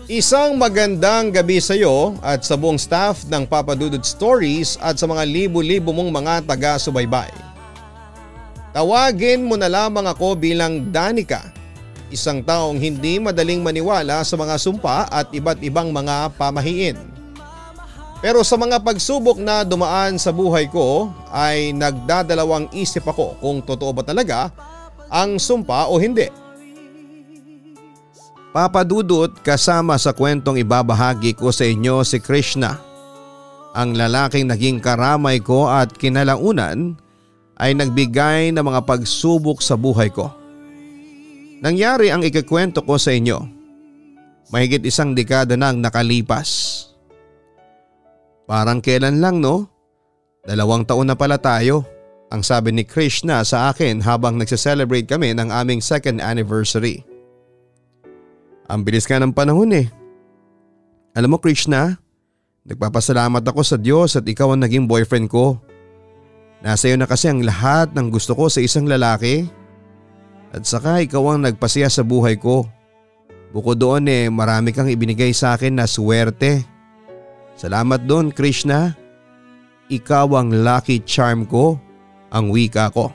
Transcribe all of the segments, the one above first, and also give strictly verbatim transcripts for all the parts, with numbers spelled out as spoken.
Isang magandang gabi sa iyo at sa buong staff ng Papa Dudut Stories at sa mga libo-libo mong mga taga-subaybay. Tawagin mo na lamang ako bilang Danica, isang taong hindi madaling maniwala sa mga sumpa at iba't ibang mga pamahiin. Pero sa mga pagsubok na dumaan sa buhay ko ay nagdadalawang isip ako kung totoo ba talaga ang sumpa o hindi. Papa Dudut, kasama sa kwentong ibabahagi ko sa inyo si Krishna, ang lalaking naging karamay ko at kinalaunan ay nagbigay ng mga pagsubok sa buhay ko. Nangyari ang ikikwento ko sa inyo. Mahigit isang dekada nang nakalipas. Parang kailan lang, no? Dalawang taon na pala tayo, ang sabi ni Krishna sa akin habang nagse-celebrate kami ng aming second anniversary. Ang bilis ka ng panahon eh. Alam mo Krishna, nagpapasalamat ako sa Diyos at ikaw ang naging boyfriend ko. Nasa iyo na kasi ang lahat ng gusto ko sa isang lalaki. At saka ikaw ang nagpasaya sa buhay ko. Bukod doon eh marami kang ibinigay sa akin na swerte. Salamat doon Krishna. Ikaw ang lucky charm ko, ang wika ko.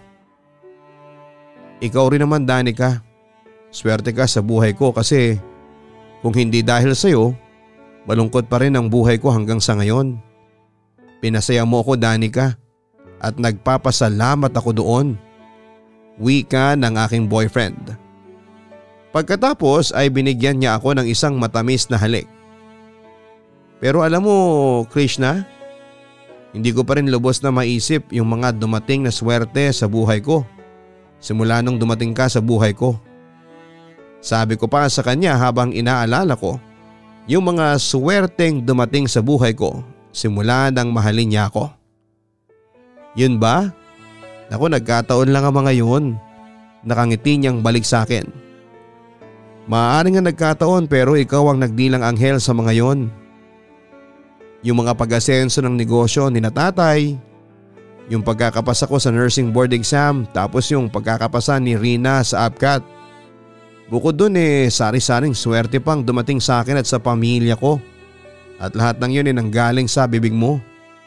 Ikaw rin naman Danica. Swerte ka sa buhay ko kasi kung hindi dahil sa iyo, malungkot pa rin ang buhay ko hanggang sa ngayon. Pinasaya mo ako Danica at nagpapasalamat ako doon. Wika ng aking boyfriend. Pagkatapos ay binigyan niya ako ng isang matamis na halik. Pero alam mo Krishna, hindi ko pa rin lubos na maisip yung mga dumating na swerte sa buhay ko. Simula nung dumating ka sa buhay ko. Sabi ko pa sa kanya habang inaalala ko yung mga swerteng dumating sa buhay ko simula nang mahalin niya ako. Yun ba? Naku, nagkataon lang ang mga yun. Nakangiti niyang balik sa akin. Maaaring nga nagkataon pero ikaw ang nagdilang anghel sa mga yun. Yung mga pag-asenso ng negosyo ni na tatay, yung pagkakapasa ko sa nursing board exam, tapos yung pagkakapasa ni Rina sa APCAT. Bukod dun eh sari-saring swerte pang dumating sa akin at sa pamilya ko. At lahat ng yun ay nanggaling sa bibig mo.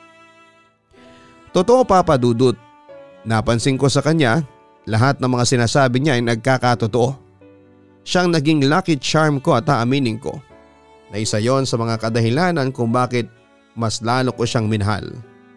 Totoo Papa Dudut, napansin ko sa kanya lahat ng mga sinasabi niya ay nagkakatotoo. Siyang naging lucky charm ko at aaminin ko na isa yon sa mga kadahilanan kung bakit mas lalo ko siyang minahal.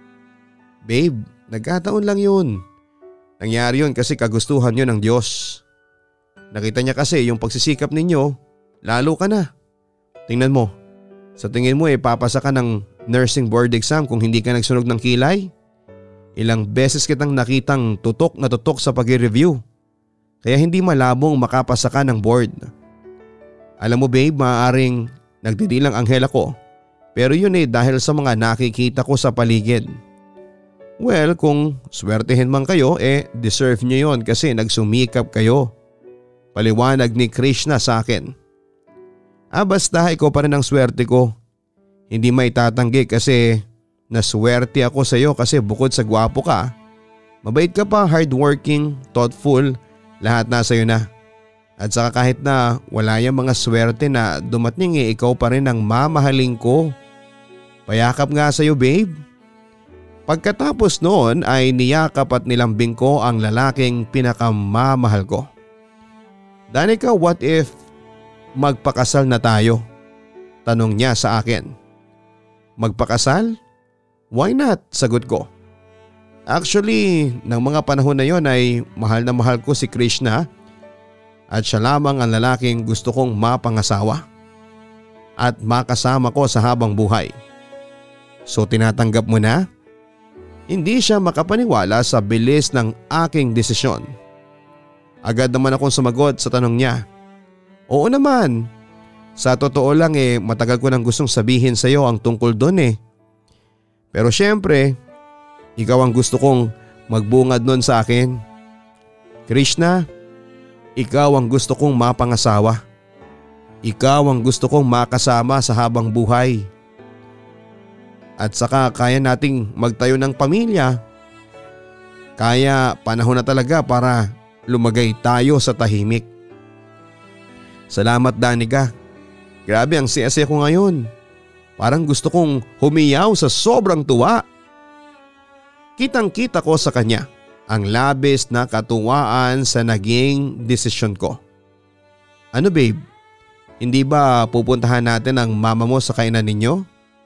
Babe, nagkataon lang yun. Nangyari yun kasi kagustuhan yun ng Diyos. Nakita niya kasi yung pagsisikap ninyo, lalo ka na. Tingnan mo, sa tingin mo eh papasa ka ng nursing board exam kung hindi ka nagsunog ng kilay? Ilang beses kitang nakitang tutok na tutok sa pag-review. Kaya hindi malabong makapasa ka ng board. Alam mo babe, maaaring nagdidilang anghel ako. Pero yun eh dahil sa mga nakikita ko sa paligid. Well, kung swertehin man kayo eh deserve nyo yun kasi nagsumikap kayo. Paliwanag ni Krishna sa akin. Ah basta ikaw pa rin ang swerte ko. Hindi may tatanggi kasi naswerte ako sa iyo kasi bukod sa gwapo ka, mabait ka pa, hardworking, thoughtful, lahat nasa iyo na. At saka kahit na wala yung mga swerte na dumating eh ikaw pa rin ang mamahalin ko. Payakap nga sa iyo babe. Pagkatapos noon ay niyakap at nilambing ko ang lalaking pinakamamahal ko. Danica, what if magpakasal na tayo? Tanong niya sa akin. Magpakasal? Why not? Sagot ko. Actually, ng mga panahon na yon ay mahal na mahal ko si Krishna at siya lamang ang lalaking gusto kong mapangasawa at makasama ko sa habang buhay. So tinatanggap mo na? Hindi siya makapaniwala sa bilis ng aking desisyon. Agad naman akong sumagot sa tanong niya. Oo naman. Sa totoo lang eh matagal ko nang gustong sabihin sa iyo ang tungkol doon eh. Pero syempre, ikaw ang gusto kong magbungad noon sa akin. Krishna, ikaw ang gusto kong mapangasawa. Ikaw ang gusto kong makasama sa habang buhay. At saka kaya nating magtayo ng pamilya. Kaya panahon na talaga para lumagay tayo sa tahimik. Salamat Danica. Grabe ang saya-saya ko ngayon. Parang gusto kong humiyaw sa sobrang tuwa. Kitang-kita ko sa kanya ang labis na katuwaan sa naging desisyon ko. Ano babe? Hindi ba pupuntahan natin ang mama mo sa kainan ninyo?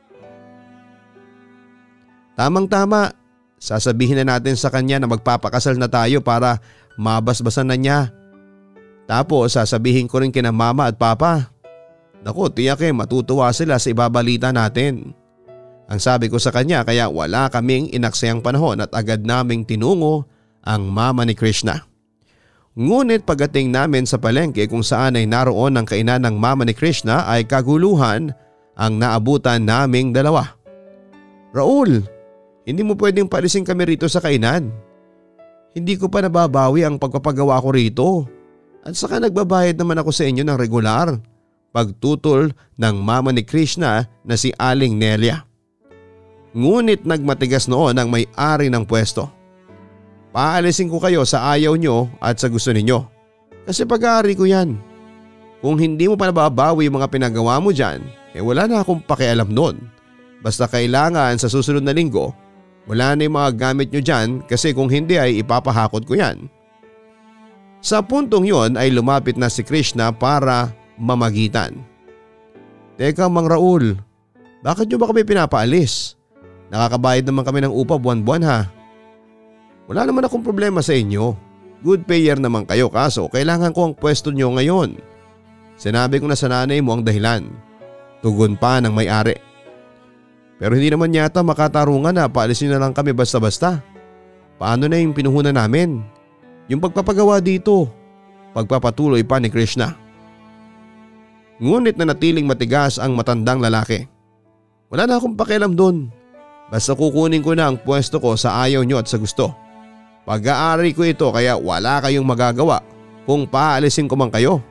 Tamang-tama, sasabihin na natin sa kanya na magpapakasal na tayo para mabasbasan na niya. Tapos sasabihin ko rin kina mama at papa. Naku, tiyak eh matutuwa sila sa ibabalita natin. Ang sabi ko sa kanya kaya wala kaming inaksayang panahon at agad naming tinungo ang mama ni Krishna. Ngunit pagdating namin sa palengke kung saan ay naroon ang kainan ng mama ni Krishna ay kaguluhan ang naabutan naming dalawa. Raul, hindi mo pwedeng paalisin kami rito sa kainan. Hindi ko pa nababawi ang pagpapagawa ko rito. At saka nagbabayad naman ako sa inyo ng regular. Pagtutol ng mama ni Krishna na si Aling Nelia. Ngunit nagmatigas noon ang may-ari ng pwesto. Paalisin ko kayo sa ayaw nyo at sa gusto ninyo. Kasi pag-aari ko yan. Kung hindi mo pa nababawi yung mga pinagawa mo dyan, eh wala na akong pakialam doon. Basta kailangan sa susunod na linggo, wala na yung mga gamit nyo dyan kasi kung hindi ay ipapahakot ko yan. Sa puntong yon ay lumapit na si Krishna para mamagitan. Teka Mang Raul, bakit nyo ba kami pinapaalis? Nakakabayad naman kami ng upa buwan-buwan ha. Wala naman akong problema sa inyo. Good payer naman kayo kaso kailangan ko ang pwesto nyo ngayon. Sinabi ko na sa nanay mo ang dahilan. Tugon pa ng may-ari. Pero hindi naman yata makatarungan na paalisin na lang kami basta-basta. Paano na yung pinuhunan namin? Yung pagpapagawa dito. Pagpapatuloy pa ni Krishna. Ngunit na natiling matigas ang matandang lalaki. Wala na akong pakialam doon. Basta kukunin ko na ang pwesto ko sa ayaw nyo at sa gusto. Pag-aari ko ito kaya wala kayong magagawa kung paalisin ko man kayo.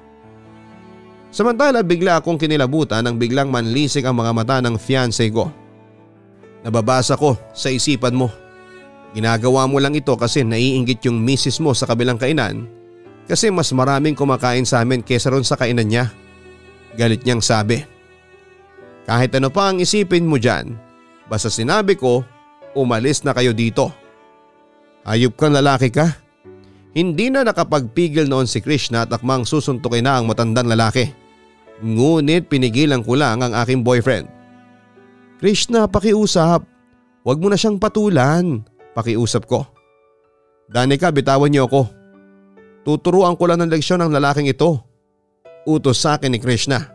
Samantala bigla akong kinilabutan nang biglang manlisik ang mga mata ng fiancé ko. Nababasa ko sa isipan mo. Ginagawa mo lang ito kasi naiinggit yung misis mo sa kabilang kainan kasi mas maraming kumakain sa amin kesa ron sa kainan niya. Galit niyang sabi. Kahit ano pa ang isipin mo dyan, basta sinabi ko, umalis na kayo dito. Ayop kang lalaki ka. Hindi na nakapagpigil noon si Krishna at akmang susuntukin na ang matandang lalaki. Ngunit pinigilan ko lang ang aking boyfriend. Krishna, pakiusap. Huwag mo na siyang patulan. Pakiusap ko. Danica, bitawan niyo ako. Tuturuan ko lang ng leksyon ng lalaking ito. Utos sa akin ni Krishna.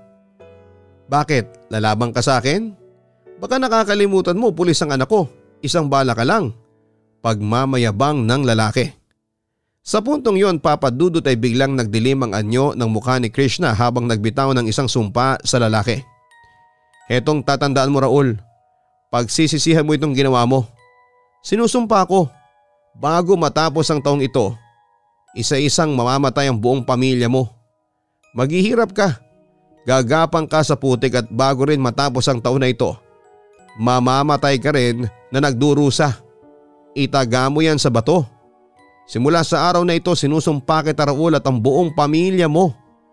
Bakit? Lalabang ka sa akin? Baka nakakalimutan mo pulis ang anak ko. Isang bala ka lang. Pagmamayabang ng lalaki. Sa puntong yon papadudot ay biglang nagdilim ang anyo ng mukha ni Krishna habang nagbitaw ng isang sumpa sa lalaki. Hetong tatandaan mo Raul. Pagsisisihan mo itong ginawa mo. Sinusumpa ko. Bago matapos ang taong ito, isa-isang mamamatay ang buong pamilya mo. Maghihirap ka. Gagapang ka sa putik at bago rin matapos ang taon na ito, mamamatay ka rin na nagdurusa. Itaga mo yan sa bato. Simula sa araw na ito sinusumpa kita Raul at ang buong pamilya mo.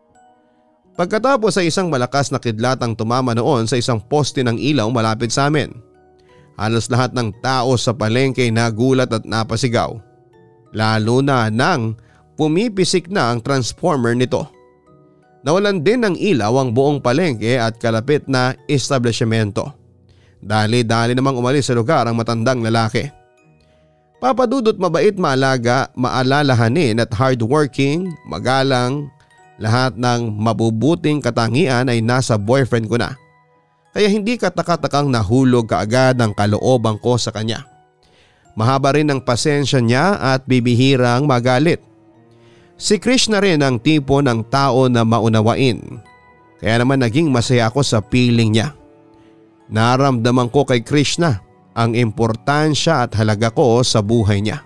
Pagkatapos ay isang malakas na kidlat ang tumama noon sa isang poste ng ilaw malapit sa amin. Halos lahat ng tao sa palengke nagulat at napasigaw. Lalo na nang pumipisik na ang transformer nito. Nawalan din ng ilaw ang buong palengke at kalapit na establishmento. Dali-dali namang umalis sa lugar ang matandang lalaki. Papadudot mabait, maalaga, maalalahanin at hardworking, magalang, lahat ng mabubuting katangian ay nasa boyfriend ko na. Kaya hindi kataka-takang nahulog kaagad ang kalooban ko sa kanya. Mahaba rin ang pasensya niya at bibihirang magalit. Si Krishna rin ang tipo ng tao na maunawain. Kaya naman naging masaya ako sa piling niya. Naramdaman ko kay Krishna ang importansya at halaga ko sa buhay niya.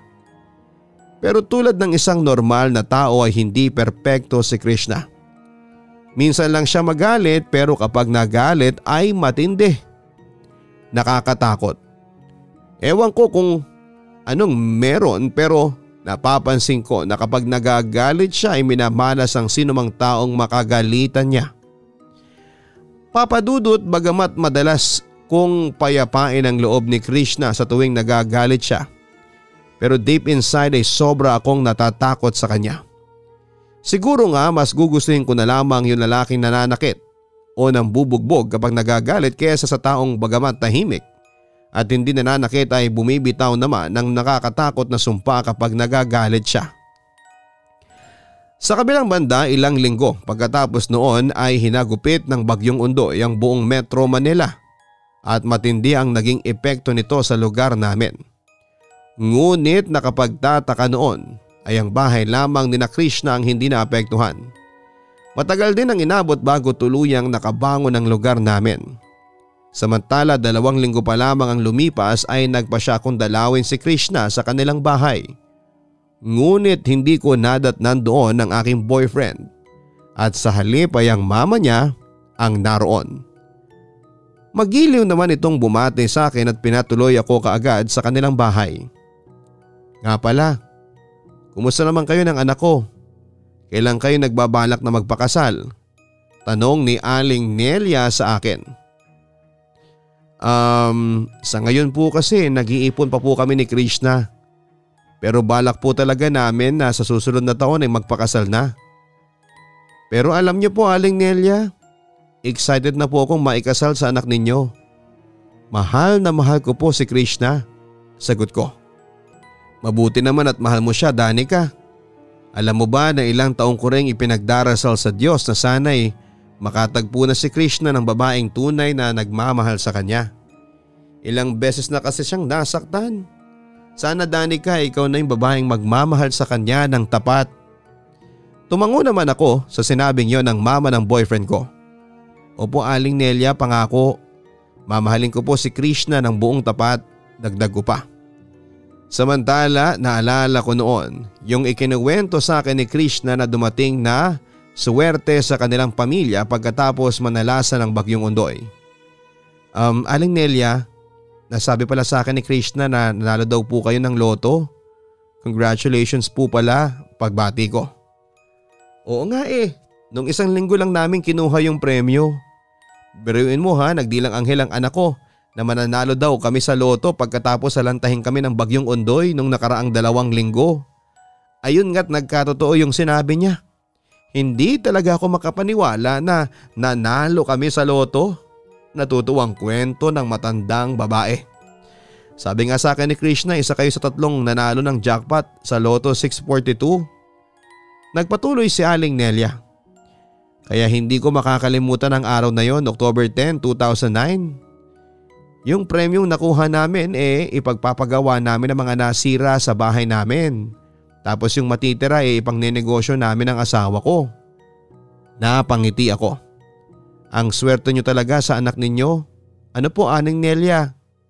Pero tulad ng isang normal na tao ay hindi perpekto si Krishna. Minsan lang siya magalit pero kapag nagalit ay matindi. Nakakatakot. Ewan ko kung anong meron pero napapansin ko na kapag nagagalit siya ay minamalas ang sinumang taong makagalitan niya. Papadudot, bagamat madalas kung payapain ang loob ni Krishna sa tuwing nagagalit siya, pero deep inside ay sobra akong natatakot sa kanya. Siguro nga mas gugustuhin ko na lamang yung lalaking nananakit o nang bubugbog kapag nagagalit kaysa sa taong bagamat tahimik at hindi nananakit ay bumibitaw naman ng nakakatakot na sumpa kapag nagagalit siya. Sa kabilang banda, ilang linggo pagkatapos noon ay hinagupit ng Bagyong Undoy ang buong Metro Manila at matindi ang naging epekto nito sa lugar namin. Ngunit nakapagtataka noon ay ang bahay lamang ni na Krishna ang hindi naapektuhan. Matagal din ang inabot bago tuluyang nakabangon ang lugar namin. Samantala dalawang linggo pa lamang ang lumipas ay nagpa siya akong dalawin si Krishna sa kanilang bahay. Ngunit hindi ko nadatnan doon ang aking boyfriend at sa halip ay ang mama niya ang naroon. Magiliw naman itong bumati sa akin at pinatuloy ako kaagad sa kanilang bahay. Nga pala, kumusta naman kayo ng anak ko? Kailan kayo nagbabalak na magpakasal? Tanong ni Aling Nelia sa akin. Um, sa ngayon po kasi nag-iipon pa po kami ni Krishna. Pero balak po talaga namin na sa susunod na taon ay magpakasal na. Pero alam niyo po Aling Nelia, excited na po akong maikasal sa anak ninyo. Mahal na mahal ko po si Krishna, sagot ko. Mabuti naman at mahal mo siya, Danica. Alam mo ba na ilang taong ko ring ipinagdarasal sa Diyos na sana'y makatagpo na si Krishna ng babaeng tunay na nagmamahal sa kanya. Ilang beses na kasi siyang nasaktan. Sana Danica, ikaw na yung babaeng magmamahal sa kanya ng tapat. Tumango naman ako sa sinabing yon ng mama ng boyfriend ko. Opo Aling Nelia, pangako. Mamahalin ko po si Krishna ng buong tapat, dagdag ko pa. Samantala naalala ko noon yung ikinuwento sa akin ni Krishna na dumating na suwerte sa kanilang pamilya pagkatapos manalasa ng Bagyong Undoy. Um, Aling Nelia, nasabi pala sa akin ni Krishna na nanalo daw po kayo ng loto. Congratulations po pala, pagbati ko. Oo nga eh, nung isang linggo lang namin kinuha yung premyo. Biruin mo ha, nagdilang anghel ang anak ko na mananalo daw kami sa loto pagkatapos salantahin kami ng Bagyong Undoy nung nakaraang dalawang linggo. Ayun nga't nagkatotoo yung sinabi niya. Hindi talaga ako makapaniwala na nanalo kami sa loto. Natutuwang kwento ng matandang babae. Sabi nga sa akin ni Krishna, isa kayo sa tatlong nanalo ng jackpot sa Lotto six forty-two. Nagpatuloy si Aling Nelia. Kaya hindi ko makakalimutan ang araw na yon, October tenth, two thousand nine. Yung premyong nakuha namin eh ipagpapagawa namin ng mga nasira sa bahay namin. Tapos yung matitira eh ipang-nenegosyo namin ng asawa ko. Napangiti ako. Ang swerte nyo talaga sa anak ninyo. Ano po Aling Nelia?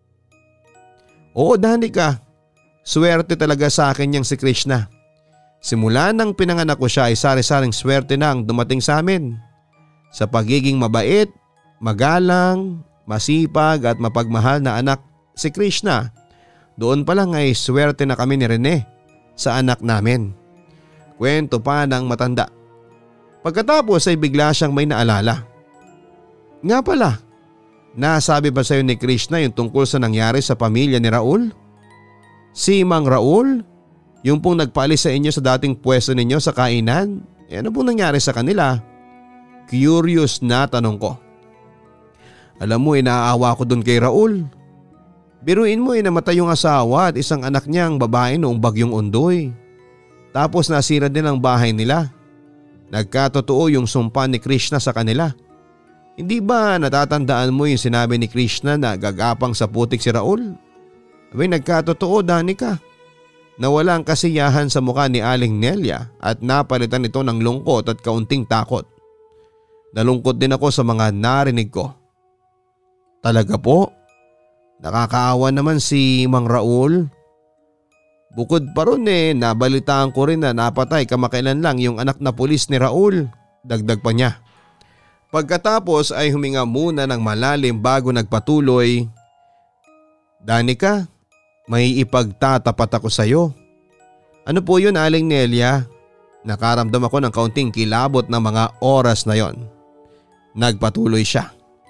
Oo Danica, swerte talaga sa akin yang si Krishna. Simula nang pinanganak ko siya ay sari-saring swerte na ang dumating sa amin. Sa pagiging mabait, magalang, masipag at mapagmahal na anak si Krishna. Doon pa lang ay swerte na kami ni Rene sa anak namin. Kwento pa ng matanda. Pagkatapos ay bigla siyang may naalala. Nga pala, nasabi ba sa'yo ni Krishna yung tungkol sa nangyari sa pamilya ni Raul? Si Mang Raul? Yung pong nagpaalis sa inyo sa dating pwesto ninyo sa kainan? E ano pong nangyari sa kanila? Curious na tanong ko. Alam mo, inaawa ko dun kay Raul. Biruin mo, namatay yung asawa at isang anak niyang babae noong Bagyong Undoy. Tapos nasira din ang bahay nila. Nagkatotoo yung sumpa ni Krishna sa kanila. Hindi ba natatandaan mo yung sinabi ni Krishna na gagapang sa putik si Raul? Abay, nagkatotoo Danica. Nawala ang kasiyahan sa mukha ni Aling Nelia at napalitan ito ng lungkot at kaunting takot. Nalungkot din ako sa mga narinig ko. Talaga po? Nakakaawa naman si Mang Raul. Bukod pa ron eh, nabalitaan ko rin na napatay kamakailan lang yung anak na pulis ni Raul. Dagdag pa niya. Pagkatapos ay huminga muna ng malalim bago nagpatuloy. Danica, may ipagtatapat ako sa iyo. Ano po yun Aling Nelia? Nakaramdam ako ng kaunting kilabot ng mga oras na yon. Nagpatuloy siya.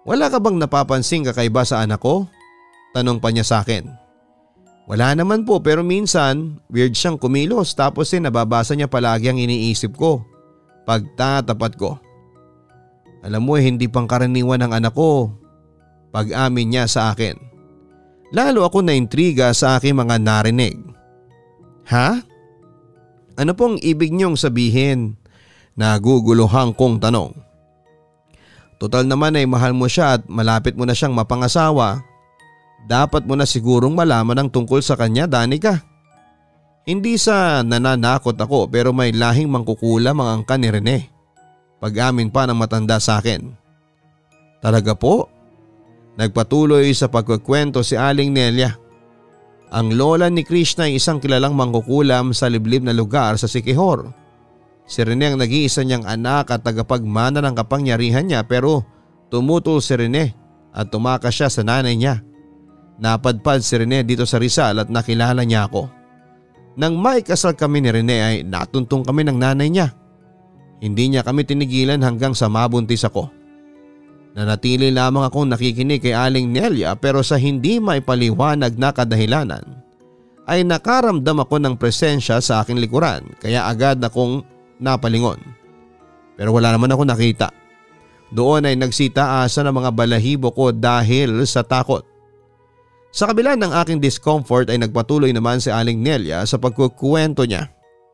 Wala ka bang napapansing kakaiba sa anak ko? Tanong pa niya sa akin. Wala naman po pero minsan weird siyang kumilos tapos eh nababasa niya palagi ang iniisip ko. Pagtatapat ko. Alam mo eh, hindi pangkaraniwan ng anak ko. Pag-amin niya sa akin. Lalo ako naintriga sa aking mga narinig. Ha? Ano pong ibig niyong sabihin? Naguguluhan kong tanong. Total naman ay mahal mo siya at malapit mo na siyang mapangasawa. Dapat mo na sigurong malaman ang tungkol sa kanya, Danica. Hindi sa nananakot ako pero may lahing mangkukulam ang angkan ni Rene. Pag-amin pa ng matanda sa akin. Talaga po? Nagpatuloy sa pagkukwento si Aling Nelia. Ang lola ni Krishna ay isang kilalang mangkukulam sa liblib na lugar sa Siquijor. Si Rene ang nag-iisa niyang anak at tagapagmana ng kapangyarihan niya pero tumutol si Rene at tumakas siya sa nanay niya. Napadpad si Rene dito sa Rizal at nakilala niya ako. Nang maikasal kami ni Rene ay natuntong kami ng nanay niya. Hindi niya kami tinigilan hanggang sa mabuntis ako. Nanatili lamang akong nakikinig kay Aling Nelia pero sa hindi maipaliwanag na kadahilanan ay nakaramdam ako ng presensya sa aking likuran kaya agad akong napalingon. Pero wala naman ako nakita. Doon ay nagsitaasa ng mga balahibo ko dahil sa takot. Sa kabila ng aking discomfort ay nagpatuloy naman si Aling Nelia sa pagkukwento niya.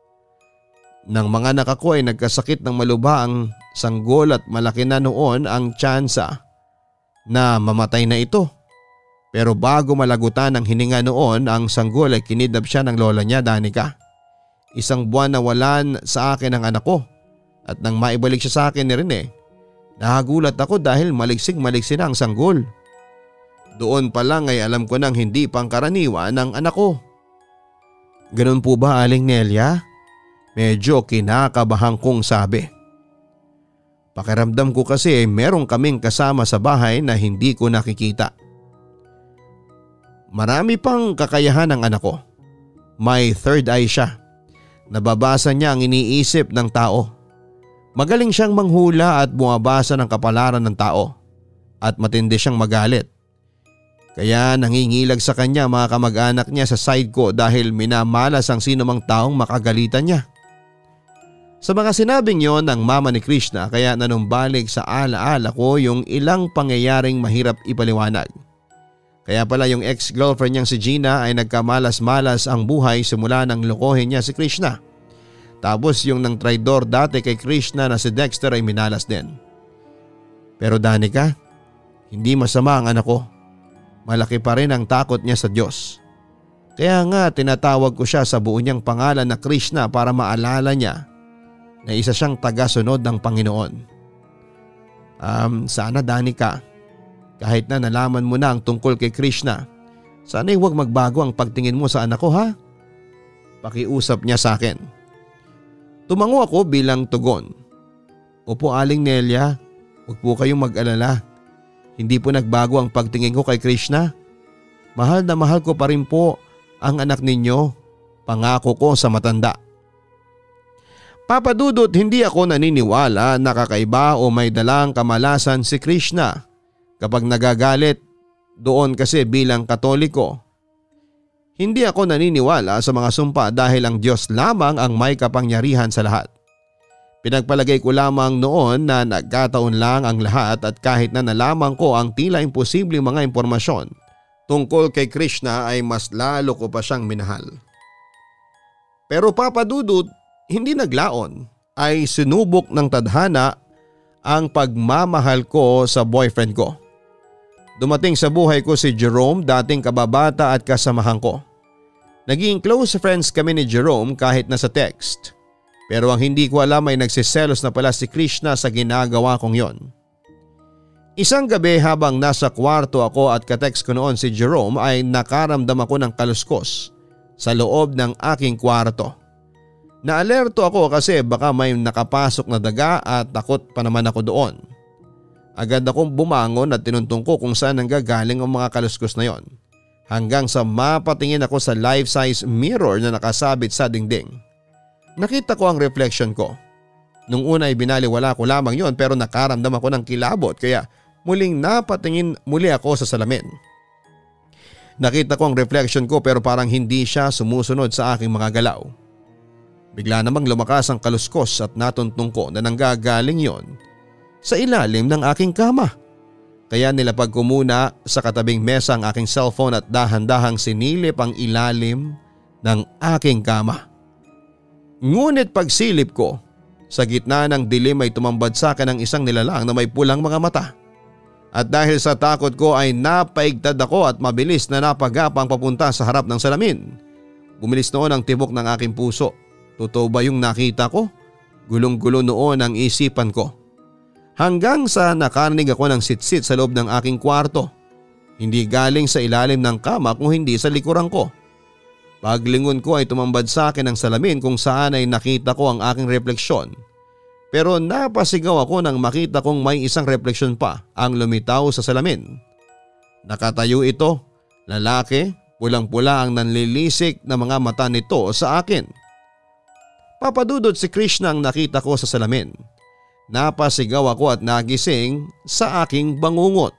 Nang mga anak ako ay nagkasakit ng malubha ang sanggol at malaki na noon ang tsansa na mamatay na ito. Pero bago malagutan ang hininga noon ang sanggol ay kinidnap siya ng lola niya, Danica. Isang buwan na walan sa akin ang anak ko at nang maibalik siya sa akin ni Rene, nahagulat ako dahil maliksik-maliksi na ang sanggol. Doon pa lang ay alam ko nang hindi pangkaraniwan ng anak ko. Ganun po ba, Aling Nelia? Medyo kinakabahan kong sabi. Pakiramdam ko kasi merong kaming kasama sa bahay na hindi ko nakikita. Marami pang kakayahan ng anak ko. May third eye siya. Nababasa niya ang iniisip ng tao. Magaling siyang manghula at bumabasa ng kapalaran ng tao. At matindi siyang magalit. Kaya nangingilag sa kanya mga kamag-anak niya sa side ko dahil minamalas ang sino mang taong makagalitan niya. Sa mga sinabing yon ng mama ni Krishna kaya nanumbalik sa alaala ko yung ilang pangyayaring mahirap ipaliwanag. Kaya pala yung ex-girlfriend niyang si Gina ay nagkamalas-malas ang buhay simula nang lokohin niya si Krishna. Tapos yung nang traidor dati kay Krishna na si Dexter ay minalas din. Pero Danica, hindi masama ang anak ko. Malaki pa rin ang takot niya sa Diyos. Kaya nga tinatawag ko siya sa buo niyang pangalan na Krishna para maalala niya na isa siyang tagasunod ng Panginoon. Um, sana Danica, kahit na nalaman mo na ang tungkol kay Krishna, sana'y huwag magbago ang pagtingin mo sa anak ko, ha? Pakiusap niya sa akin. Tumango ako bilang tugon. Opo, Aling Nelia, huwag po kayong mag-alala. Hindi po nagbago ang pagtingin ko kay Krishna. Mahal na mahal ko pa rin po ang anak ninyo. Pangako ko sa matanda. Papa Dudut, hindi ako naniniwala na kakaiba o may dalang kamalasan si Krishna. Kapag nagagalit, doon kasi bilang Katoliko. Hindi ako naniniwala sa mga sumpa dahil ang Diyos lamang ang may kapangyarihan sa lahat. Pinagpalagay ko lamang noon na nagkataon lang ang lahat at kahit na nalaman ko ang tila imposibleng mga impormasyon tungkol kay Krishna ay mas lalo ko pa siyang minahal. Pero Papa Dudut, hindi naglaon ay sinubok ng tadhana ang pagmamahal ko sa boyfriend ko. Dumating sa buhay ko si Jerome, dating kababata at kasamahan ko. Naging close friends kami ni Jerome kahit na sa text. Pero ang hindi ko alam ay nagsiselos na pala si Krishna sa ginagawa kong yon. Isang gabi habang nasa kwarto ako at katext ko noon si Jerome ay nakaramdam ako ng kaluskos sa loob ng aking kwarto. Naalerto ako kasi baka may nakapasok na daga at takot pa naman ako doon. Agad akong bumangon at tinuntong ko kung saan nanggagaling ang mga kaluskos na yon. Hanggang sa mapatingin ako sa life-size mirror na nakasabit sa dingding. Nakita ko ang reflection ko. Nung una ay binaliwala ko lamang yon pero nakaramdam ako ng kilabot kaya muling napatingin muli ako sa salamin. Nakita ko ang reflection ko pero parang hindi siya sumusunod sa aking mga galaw. Bigla namang lumakas ang kaluskos at natuntong ko na nanggagaling yon sa ilalim ng aking kama. Kaya nilapag ko muna sa katabing mesa ang aking cellphone at dahan-dahang sinilip ang ilalim ng aking kama. Ngunit pagsilip ko, sa gitna ng dilim ay tumambad sa akin ang isang nilalang na may pulang mga mata. At dahil sa takot ko ay napaigtad ako at mabilis na napagapang papunta sa harap ng salamin. Bumilis noon ang tibok ng aking puso. Totoo ba yung nakita ko? Gulong-gulo noon ang isipan ko. Hanggang sa nakarinig ako ng sitsit sa loob ng aking kwarto. Hindi galing sa ilalim ng kama kung hindi sa likuran ko. Paglingon ko ay tumambad sa akin ang salamin kung saan ay nakita ko ang aking refleksyon. Pero napasigaw ako nang makita kong may isang refleksyon pa ang lumitaw sa salamin. Nakatayo ito, lalaki, pulang-pula ang nanlilisik na mga mata nito sa akin. Papadudod si Krishna ang nakita ko sa salamin. Napasigaw ako at nagising sa aking bangungot.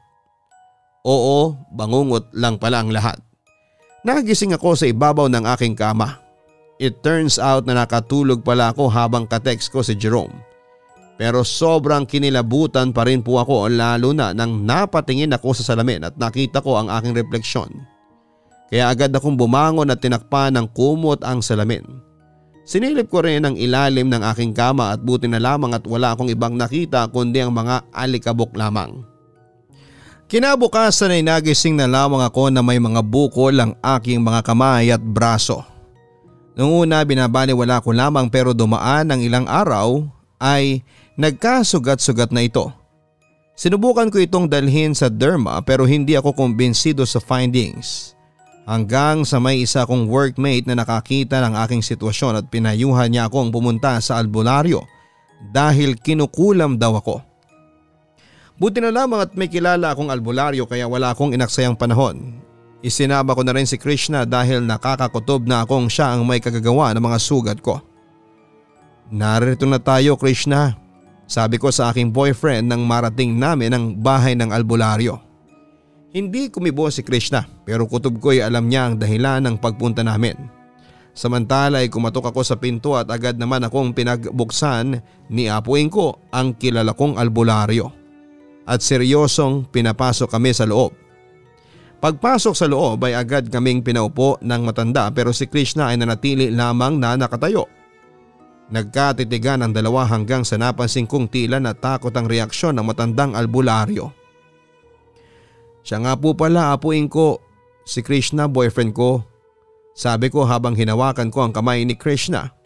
Oo, bangungot lang pala ang lahat. Nagising ako sa ibabaw ng aking kama. It turns out na nakatulog pala ako habang katext ko si Jerome. Pero sobrang kinilabutan pa rin po ako lalo na nang napatingin ako sa salamin at nakita ko ang aking refleksyon. Kaya agad akong bumangon at tinakpan ng kumot ang salamin. Sinilip ko rin ang ilalim ng aking kama at buti na lamang at wala akong ibang nakita kundi ang mga alikabok lamang. Kinabukasan ay nagising na lamang ako na may mga bukol ang aking mga kamay at braso. Noong una binabaliwala ko lamang pero dumaan ng ilang araw ay nagkasugat-sugat na ito. Sinubukan ko itong dalhin sa derma pero hindi ako kumbinsido sa findings. Hanggang sa may isa kong workmate na nakakita ng aking sitwasyon at pinayuhan niya akong pumunta sa albularyo dahil kinukulam daw ako. Buti na lamang at may kilala akong albularyo kaya wala akong inaksayang panahon. Isinama ko na rin si Krishna dahil nakakakutob na akong siya ang may kagagawa ng mga sugat ko. Narito na tayo, Krishna, sabi ko sa aking boyfriend nang marating namin ang bahay ng albularyo. Hindi kumibo si Krishna pero kutob ko ay alam niya ang dahilan ng pagpunta namin. Samantala ay kumatok ako sa pinto at agad naman akong pinagbuksan ni apuin ko ang kilala kong albularyo. At seryosong pinapasok kami sa loob. Pagpasok sa loob ay agad kaming pinaupo ng matanda pero si Krishna ay nanatili lamang na nakatayo. Nagkatitigan ang dalawa hanggang sa napansin kong tila natakot ang reaksyon ng matandang albularyo. Siya nga po pala apuin ko, si Krishna boyfriend ko, sabi ko habang hinawakan ko ang kamay ni Krishna.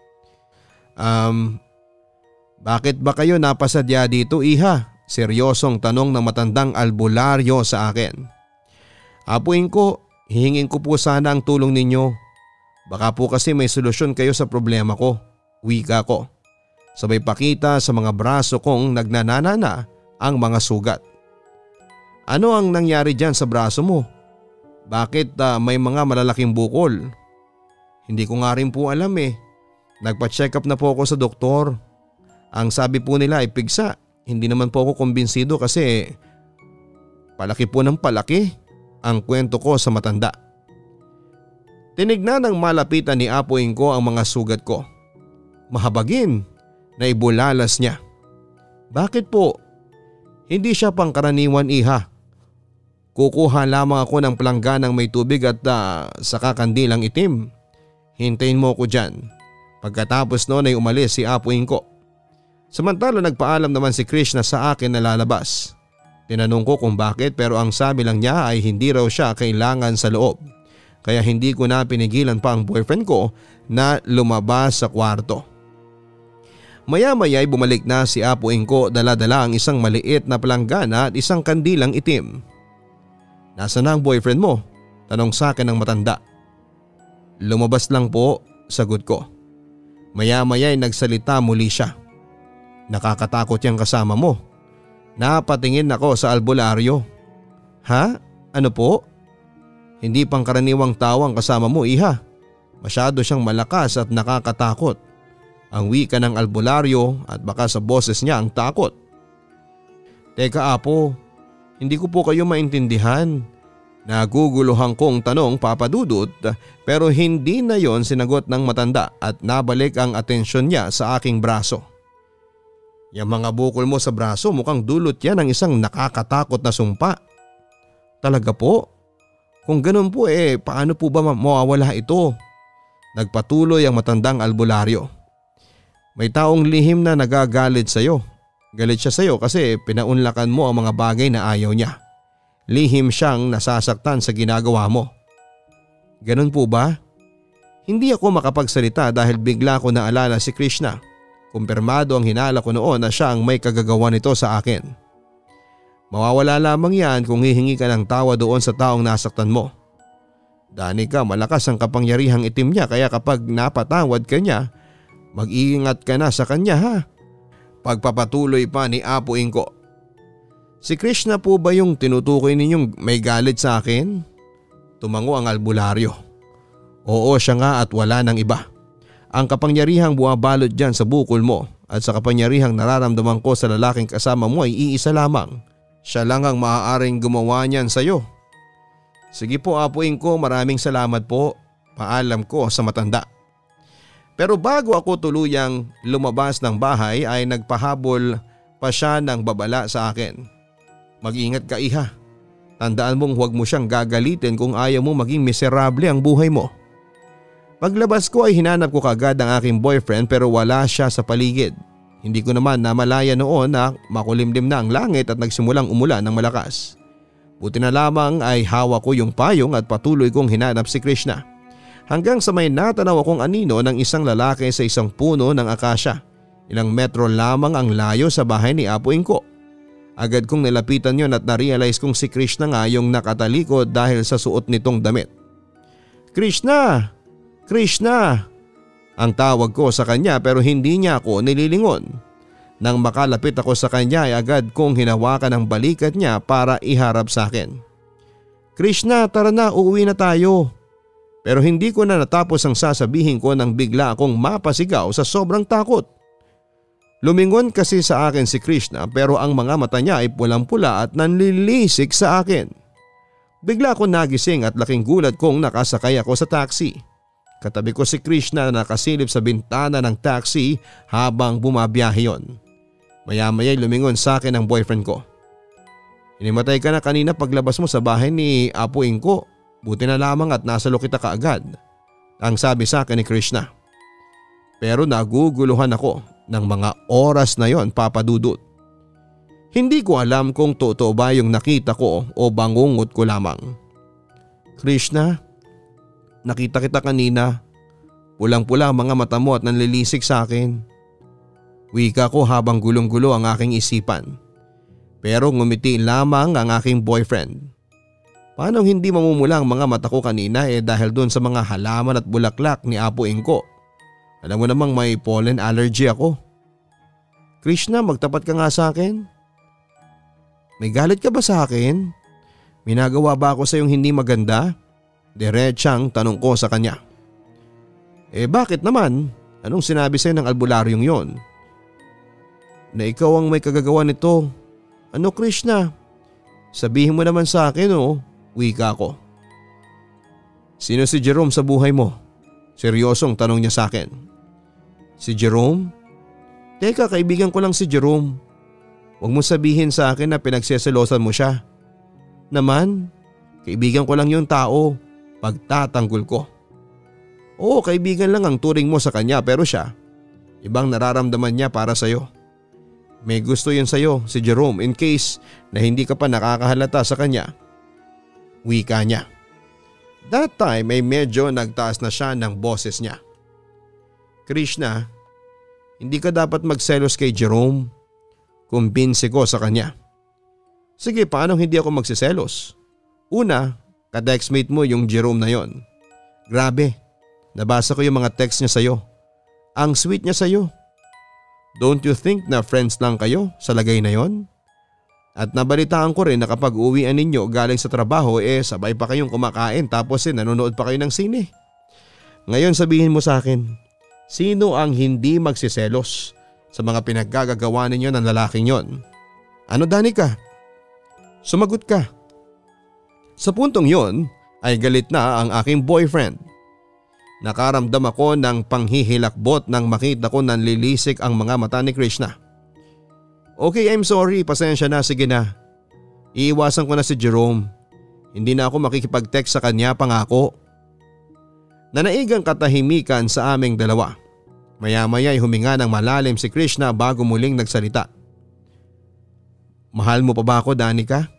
Um, bakit ba kayo napasadya dito, iha? Seryosong tanong ng matandang albularyo sa akin. Apuin ko, hihingin ko po sana ang tulong ninyo. Baka po kasi may solusyon kayo sa problema ko, wika ko. Sabay pakita sa mga braso kong nagnanana ang mga sugat. Ano ang nangyari dyan sa braso mo? Bakit uh, may mga malalaking bukol? Hindi ko nga rin po alam eh. Nagpa-check up na po ako sa doktor. Ang sabi po nila ay pigsa. Hindi naman po ako kumbinsido kasi palaki po ng palaki ang kwento ko sa matanda. Tinignan ng malapitan ni apuin ko ang mga sugat ko. Mahabagin na ibulalas niya. Bakit po? Hindi siya pangkaraniwan, iha. Kukuha lamang ako ng palangganang may tubig at uh, saka kandilang itim. Hintayin mo ko dyan. Pagkatapos noon ay umalis si apuin ko. Samantala nagpaalam naman si Krishna sa akin na lalabas. Tinanong ko kung bakit pero ang sabi lang niya ay hindi raw siya kailangan sa loob. Kaya hindi ko na pinigilan pa ang boyfriend ko na lumabas sa kwarto. Maya-maya ay bumalik na si apuin ko dala-dala ang isang maliit na palanggana at isang kandilang itim. Nasaan na ang boyfriend mo? Tanong sa akin ng matanda. Lumabas lang po, sagot ko. Maya-maya ay nagsalita muli siya. Nakakatakot yung kasama mo. Napatingin ako sa albularyo. Ha? Ano po? Hindi pangkaraniwang tao ang kasama mo, iha. Masyado siyang malakas at nakakatakot. Ang wika ng albularyo at baka sa boses niya ang takot. Teka apo, Hindi ko po kayo maintindihan. Naguguluhan kong tanong, Papa Dudut, pero hindi na yon sinagot ng matanda at nabalik ang atensyon niya sa aking braso. Yung mga bukol mo sa braso mukhang dulot yan ng isang nakakatakot na sumpa. Talaga po? Kung ganun po eh paano po ba mawawala ito? Nagpatuloy ang matandang albularyo. May taong lihim na nagagalit sa iyo. Galit siya sa iyo kasi pinaunlakan mo ang mga bagay na ayaw niya. Lihim siyang nasasaktan sa ginagawa mo. Ganun po ba? Hindi ako makapagsalita dahil bigla ko naalala si Krishna. Kumpirmado ang hinala ko noon na siya ang may kagagawa nito sa akin. Mawawala lamang yan kung hihingi ka ng tawa doon sa taong nasaktan mo. Danica, malakas ang kapangyarihang itim niya kaya kapag napatawad ka niya, mag-iingat ka na sa kanya ha. Pagpapatuloy pa ni Apo Ingko. Si Krishna po ba yung tinutukoy ninyong may galit sa akin? Tumango ang albularyo. Oo, siya nga at wala nang iba. Ang kapangyarihang bumabalot dyan sa bukol mo at sa kapangyarihang nararamdaman ko sa lalaking kasama mo ay iisa lamang. Siya lang ang maaaring gumawa niyan sa iyo. Sige po Apo Ingko, maraming salamat po. Paalam ko sa matanda. Pero bago ako tuluyang lumabas ng bahay ay nagpahabol pa siya ng babala sa akin. Mag-ingat ka iha. Tandaan mong huwag mo siyang gagalitin kung ayaw mo maging miserable ang buhay mo. Paglabas ko ay hinanap ko kagad ang aking boyfriend pero wala siya sa paligid. Hindi ko naman namalaya noon na makulimlim na ang langit at nagsimulang umulan ng malakas. Buti na lamang ay hawak ko yung payong at patuloy kong hinanap si Krishna. Hanggang sa may natanaw akong anino ng isang lalaki sa isang puno ng akasya. Ilang metro lamang ang layo sa bahay ni Apo Ingko. Agad kong nilapitan yon at na-realize kong si Krishna nga yung nakatalikod dahil sa suot nitong damit. Krishna! Krishna! Ang tawag ko sa kanya pero hindi niya ako nililingon. Nang makalapit ako sa kanya ay agad kong hinawakan ang balikat niya para iharap sa akin. Krishna, tara na, uuwi na tayo. Pero hindi ko na natapos ang sasabihin ko nang bigla akong mapasigaw sa sobrang takot. Lumingon kasi sa akin si Krishna pero ang mga mata niya ay pulang-pula at nanlilisik sa akin. Bigla akong nagising at laking gulat kong nakasakay ako sa taxi. Katabi ko si Krishna na nakasilip sa bintana ng taxi habang bumabiyahe yon. Maya-maya'y lumingon sa akin ang boyfriend ko. Inimatay ka na kanina paglabas mo sa bahay ni Apo Ingko. Buti na lamang at nasa kita kaagad. Ang sabi sa akin ni Krishna. Pero naguguluhan ako ng mga oras na yon, Papa Dudut. Hindi ko alam kung totoo ba yung nakita ko o bangungot ko lamang. Krishna, nakita kita kanina. Pulang-pula ang mga mata mo at nanlilisik sa akin. Wika ko habang gulong-gulo ang aking isipan. Pero ngumiti lamang ang aking boyfriend. Paano hindi mamumula ang mga mata ko kanina eh dahil doon sa mga halaman at bulaklak ni Apo Ingko. Alam mo namang may pollen allergy ako. Krishna, magtapat ka nga sa akin. May galit ka ba sa akin? Minagawa ba ako sa iyong hindi maganda? Diretsang tanong ko sa kanya. Eh bakit naman? Anong sinabi sa'yo ng albularyong yon? Na ikaw ang may kagagawa nito. Ano Krishna? Sabihin mo naman sa akin oh. Wika ko. Sino si Jerome sa buhay mo? Seryosong tanong niya sa akin. Si Jerome? Teka, kaibigan ko lang si Jerome. Huwag mo sabihin sa akin na pinagseselosan mo siya. Naman, kaibigan ko lang yung tao. Pagtatanggol ko. Oo, kaibigan lang ang turing mo sa kanya pero siya, ibang nararamdaman niya para sa'yo. May gusto yun sa'yo, si Jerome, in case na hindi ka pa nakakahalata sa kanya. Wika niya. That time ay medyo nagtaas na siya ng boses niya. Krishna, hindi ka dapat magselos kay Jerome. Kumbinsi ko sa kanya. Sige, paano hindi ako magsiselos? Una, ka-dexmate mo yung Jerome na yon. Grabe, nabasa ko yung mga text niya sa'yo. Ang sweet niya sa'yo. Don't you think na friends lang kayo sa lagay na yon? At nabalitaan ko rin na kapag uwian ninyo galing sa trabaho eh sabay pa kayong kumakain tapos eh nanonood pa kayo ng sine. Ngayon sabihin mo sa akin, sino ang hindi magsiselos sa mga pinaggagawa ninyo ng lalaking yon? Ano Danica? Sumagot ka. Sa puntong yon ay galit na ang aking boyfriend. Nakaramdam ako ng panghihilakbot nang makita ko nanlilisik ang mga mata ni Krishna. Okay, I'm sorry, pasensya na, sige na. Iiwasan ko na si Jerome. Hindi na ako makikipag-text sa kanya, pangako. Nanaigang katahimikan sa aming dalawa. Maya-maya ay huminga ng malalim si Krishna bago muling nagsalita. Mahal mo pa ba ako, Danica?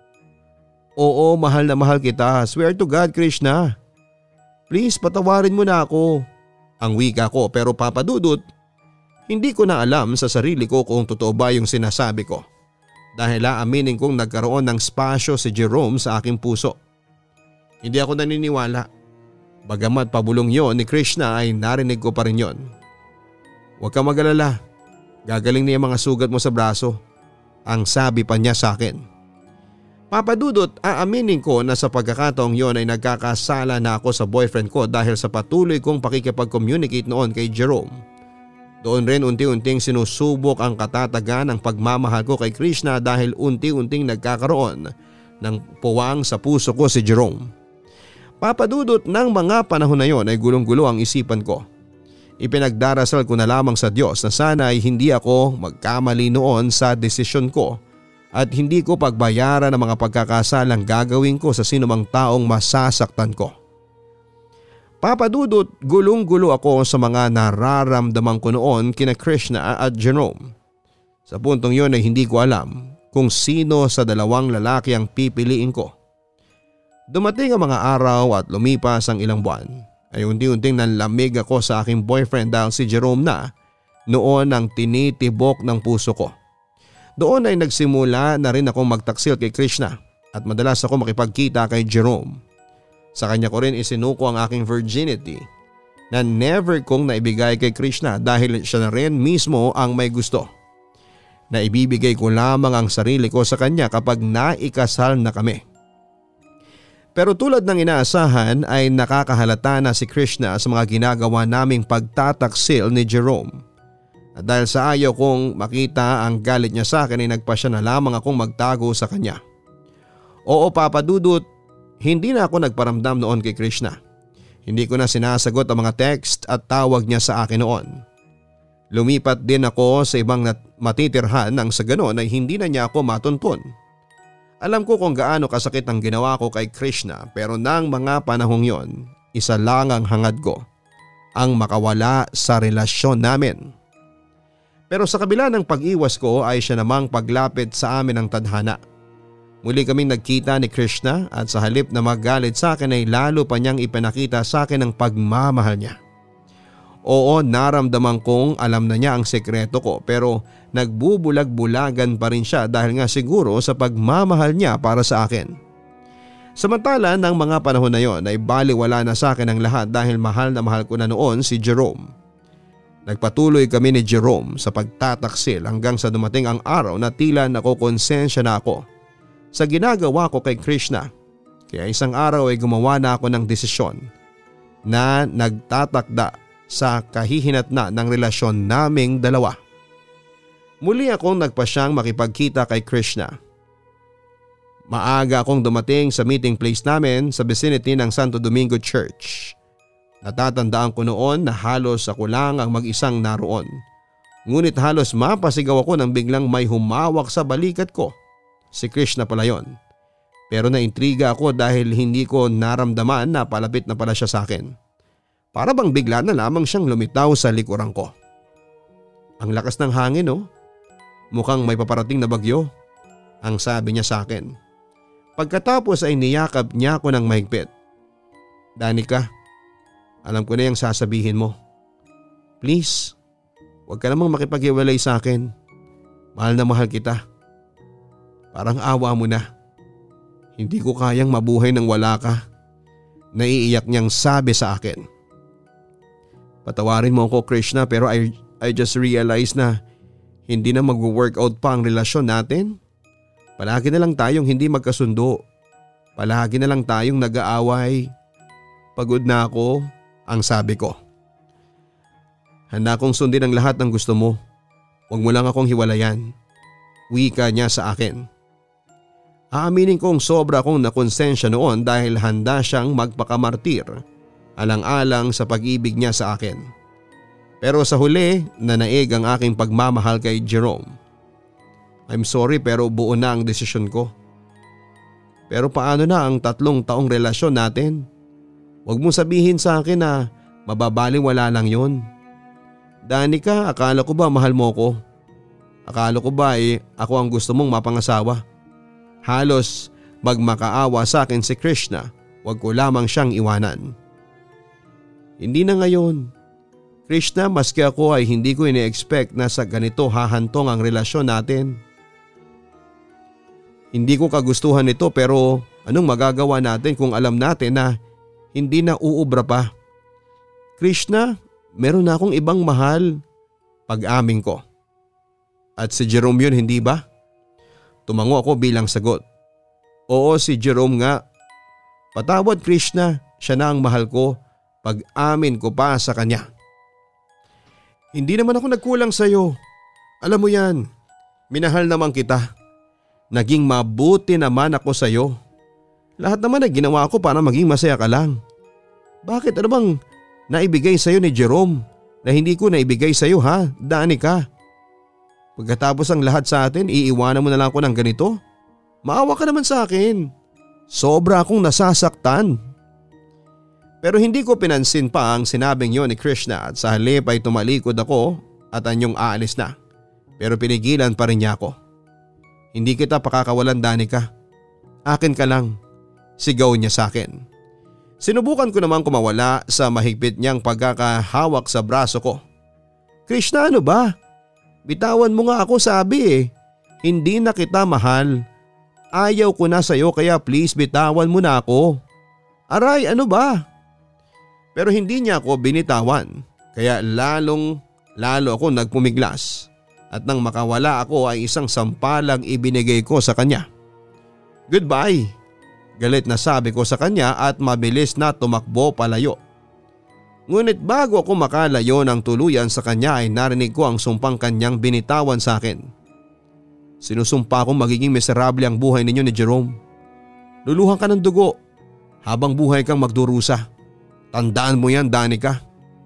Oo, mahal na mahal kita. Swear to God, Krishna. Please, patawarin mo na ako. Ang wika ko, pero Papa Dudut, hindi ko na alam sa sarili ko kung totoo ba yung sinasabi ko. Dahil aaminin kong nagkaroon ng spasyo si Jerome sa aking puso. Hindi ako naniniwala. Bagamat pabulong yon ni Krishna ay narinig ko pa rin yon. Huwag kang mag-alala. Gagaling na yung mga sugat mo sa braso. Ang sabi pa niya sa akin. Papa Dudut, aaminin ko na sa pagkakataong yon ay nagkakasala na ako sa boyfriend ko dahil sa patuloy kong pakikipag-communicate noon kay Jerome. Doon rin unti-unting sinusubok ang katatagan ng pagmamahal ko kay Krishna dahil unti-unting nagkakaroon ng puwang sa puso ko si Jerome. Papa Dudut, ng mga panahon na yon ay gulong-gulo ang isipan ko. Ipinagdarasal ko na lamang sa Diyos na sana ay hindi ako magkamali noon sa desisyon ko at hindi ko pagbayaran ang mga pagkakasalang gagawin ko sa sinumang taong masasaktan ko. Papa Dudut, gulong-gulo ako sa mga nararamdaman ko noon kina Krishna at Jerome. Sa puntong yon ay hindi ko alam kung sino sa dalawang lalaki ang pipiliin ko. Dumating ang mga araw at lumipas ang ilang buwan ay unti-unting nanlamig ako sa aking boyfriend dahil si Jerome na noon ang tinitibok ng puso ko. Doon ay nagsimula na rin akong magtaksil kay Krishna at madalas ako makipagkita kay Jerome. Sa kanya ko rin isinuko ang aking virginity na never kong naibigay kay Krishna dahil siya na rin mismo ang may gusto. Na ibibigay ko lamang ang sarili ko sa kanya kapag naikasal na kami. Pero tulad ng inaasahan ay nakakahalata na si Krishna sa mga ginagawa naming pagtataksil ni Jerome. At dahil sa ayaw kong makita ang galit niya sa akin ay nagpasya na lamang akong magtago sa kanya. Oo, Papa Dudut, hindi na ako nagparamdam noon kay Krishna. Hindi ko na sinasagot ang mga text at tawag niya sa akin noon. Lumipat din ako sa ibang matitirhan nang sa ganon ay hindi na niya ako matuntun. Alam ko kung gaano kasakit ang ginawa ko kay Krishna pero nang mga panahong yon, isa lang ang hangad ko, ang makawala sa relasyon namin. Pero sa kabila ng pag-iwas ko ay siya namang paglapit sa amin ng tadhana. Muli kaming nagkita ni Krishna at sa halip na magalit sa akin ay lalo pa niyang ipinakita sa akin ang pagmamahal niya. Oo, naramdaman kong alam na niya ang sekreto ko pero nagbubulag-bulagan pa rin siya dahil nga siguro sa pagmamahal niya para sa akin. Samantala ng mga panahon na yon ay baliwala na sa akin ang lahat dahil mahal na mahal ko na noon si Jerome. Nagpatuloy kami ni Jerome sa pagtataksil hanggang sa dumating ang araw na tila nakokonsensya na ako sa ginagawa ko kay Krishna. Kaya isang araw ay gumawa na ako ng desisyon na nagtatakda sa kahihinatna ng relasyon naming dalawa. Muli akong nagpasyang makipagkita kay Krishna. Maaga akong dumating sa meeting place namin sa vicinity ng Santo Domingo Church. Natatandaan ko noon na halos ako lang ang mag-isang naroon. Ngunit halos mapasigaw ako nang biglang may humawak sa balikat ko. Si Krishna pala yon. Pero naintriga ako dahil hindi ko naramdaman na palapit na pala siya sa akin. Para bang bigla na lamang siyang lumitaw sa likuran ko. Ang lakas ng hangin, oh. Mukhang may paparating na bagyo, ang sabi niya sa akin. Pagkatapos ay niyakap niya ako ng mahigpit. Danica, alam ko na yung sasabihin mo. Please, huwag ka namang makipaghiwalay sa akin. Mahal na mahal kita. Parang awa mo na. Hindi ko kayang mabuhay nang wala ka. Naiiyak niyang sabi sa akin. Patawarin mo ako, Krishna, pero I, I just realized na hindi na mag-workout pa ang relasyon natin. Palagi na lang tayong hindi magkasundo. Palagi na lang tayong nag-aaway. Pagod na ako, ang sabi ko. Handa kong sundin ang lahat ng gusto mo. Huwag mo lang akong hiwalayan. Wika niya sa akin. Aaminin kong sobra akong nakonsensya noon dahil handa siyang magpakamartir alang-alang sa pag-ibig niya sa akin. Pero sa huli nanaig ang aking pagmamahal kay Jerome. I'm sorry pero buo na ang desisyon ko. Pero paano na ang tatlong taong relasyon natin? Huwag mong sabihin sa akin na mababaliwala lang yon. Danica, akala ko ba mahal mo ko? Akala ko ba eh ako ang gusto mong mapangasawa? Halos magmakaawa sa akin si Krishna, wag ko lamang siyang iwanan. Hindi na ngayon. Krishna, maski ako ay hindi ko ine-expect na sa ganito hahantong ang relasyon natin. Hindi ko kagustuhan ito pero anong magagawa natin kung alam natin na hindi na uubra pa? Krishna, meron na akong ibang mahal. Pag-amin ko. At si Jerome yun, hindi ba? Tumango ako bilang sagot. Oo, si Jerome nga. Patawad Krishna, siya na ang mahal ko. Pag-amin ko pa sa kanya. Hindi naman ako nagkulang sa iyo. Alam mo yan, minahal naman kita. Naging mabuti naman ako sa iyo. Lahat naman ay ginawa ko para maging masaya ka lang. Bakit ano bang naibigay sa iyo ni Jerome na hindi ko naibigay sa iyo ha, Danica? Pagkatapos ang lahat sa atin, iiwanan mo na lang ako ng ganito? Maawa ka naman sa akin. Sobra akong nasasaktan. Pero hindi ko pinansin pa ang sinabing yon ni Krishna at sa halip ay tumalikod ako at anyong aalis na. Pero pinigilan pa rin niya ako. Hindi kita pakakawalan Danica. Akin ka lang. Sigaw niya sa akin. Sinubukan ko naman kumawala sa mahigpit niyang pagkakahawak sa braso ko. Krishna, ano ba? Bitawan mo nga ako, sabi eh. Hindi na kita mahal. Ayaw ko na sa'yo kaya please bitawan mo na ako. Aray, ano ba? Pero hindi niya ako binitawan kaya lalong lalo ako nagpumiglas at nang makawala ako ay isang sampalang ibinigay ko sa kanya. Goodbye, galit na sabi ko sa kanya at mabilis na tumakbo palayo. Ngunit bago ako makalayo ng tuluyan sa kanya ay narinig ko ang sumpang kanyang binitawan sa akin. Sinusumpa kong magiging miserable ang buhay ninyo ni Jerome. Luluhan ka ng dugo habang buhay kang magdurusa. Tandaan mo yan Danica.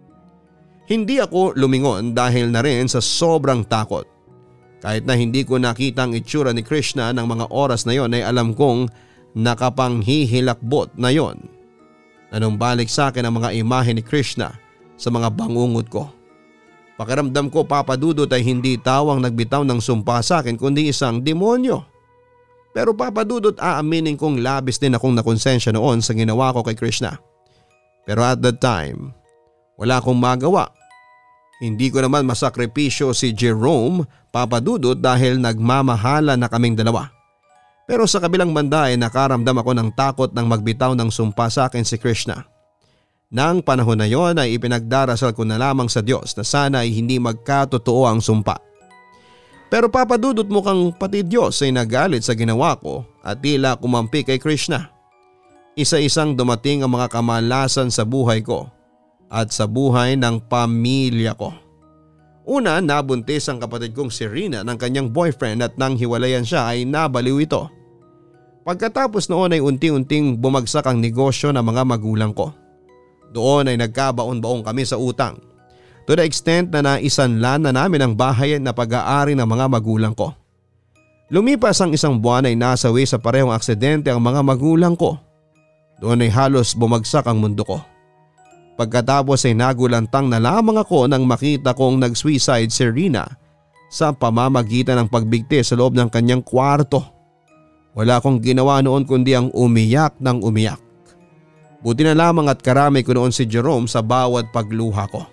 Hindi ako lumingon dahil na rin sa sobrang takot. Kahit na hindi ko nakita ang itsura ni Krishna ng mga oras na yon ay alam kong nakapanghihilakbot na yon. Nanumbalik sa akin ang mga imahe ni Krishna sa mga bangungot ko. Pakiramdam ko papadudot ay hindi tawang nagbitaw ng sumpa sa akin kundi isang demonyo. Pero papadudot aaminin kong labis din akong nakonsensya noon sa ginawa ko kay Krishna. Pero at that time, wala akong magawa. Hindi ko naman masakripisyo si Jerome papadudot dahil nagmamahala na kaming dalawa. Pero sa kabilang banda ay nakaramdam ako ng takot nang magbitaw ng sumpa sa akin si Krishna. Nang panahon na yon ay ipinagdarasal ko na lamang sa Diyos na sana ay hindi magkatotoo ang sumpa. Pero papadudot mo kang pati Diyos ay nagalit sa ginawa ko at tila kumampi kay Krishna. Isa-isang dumating ang mga kamalasan sa buhay ko at sa buhay ng pamilya ko. Una, nabuntis ang kapatid kong si Rina ng kanyang boyfriend at nang hiwalayan siya ay nabaliw ito. Pagkatapos noon ay unti-unting bumagsak ang negosyo ng mga magulang ko. Doon ay nagkabaon-baong kami sa utang. To the extent na naisanlan na namin ang bahay na pag-aari ng mga magulang ko. Lumipas ang isang buwan ay nasawi sa parehong aksidente ang mga magulang ko. Doon ay halos bumagsak ang mundo ko. Pagkatapos ay nagulantang na lamang ako nang makita kong nag-suicide si Rina sa pamamagitan ng pagbigti sa loob ng kanyang kwarto. Wala akong ginawa noon kundi ang umiyak ng umiyak. Buti na lamang at karami ko noon si Jerome sa bawat pagluha ko.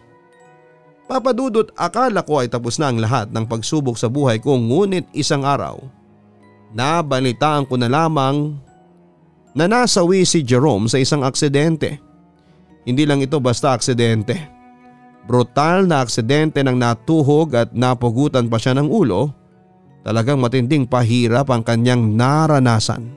Papadudot akala ko ay tapos na ang lahat ng pagsubok sa buhay ko ngunit isang araw, nabalitaan ko na lamang na nasawi si Jerome sa isang aksidente. Hindi lang ito basta aksidente. Brutal na aksidente nang natuhog at napugutan pa siya ng ulo. Talagang matinding pahirap ang kanyang naranasan.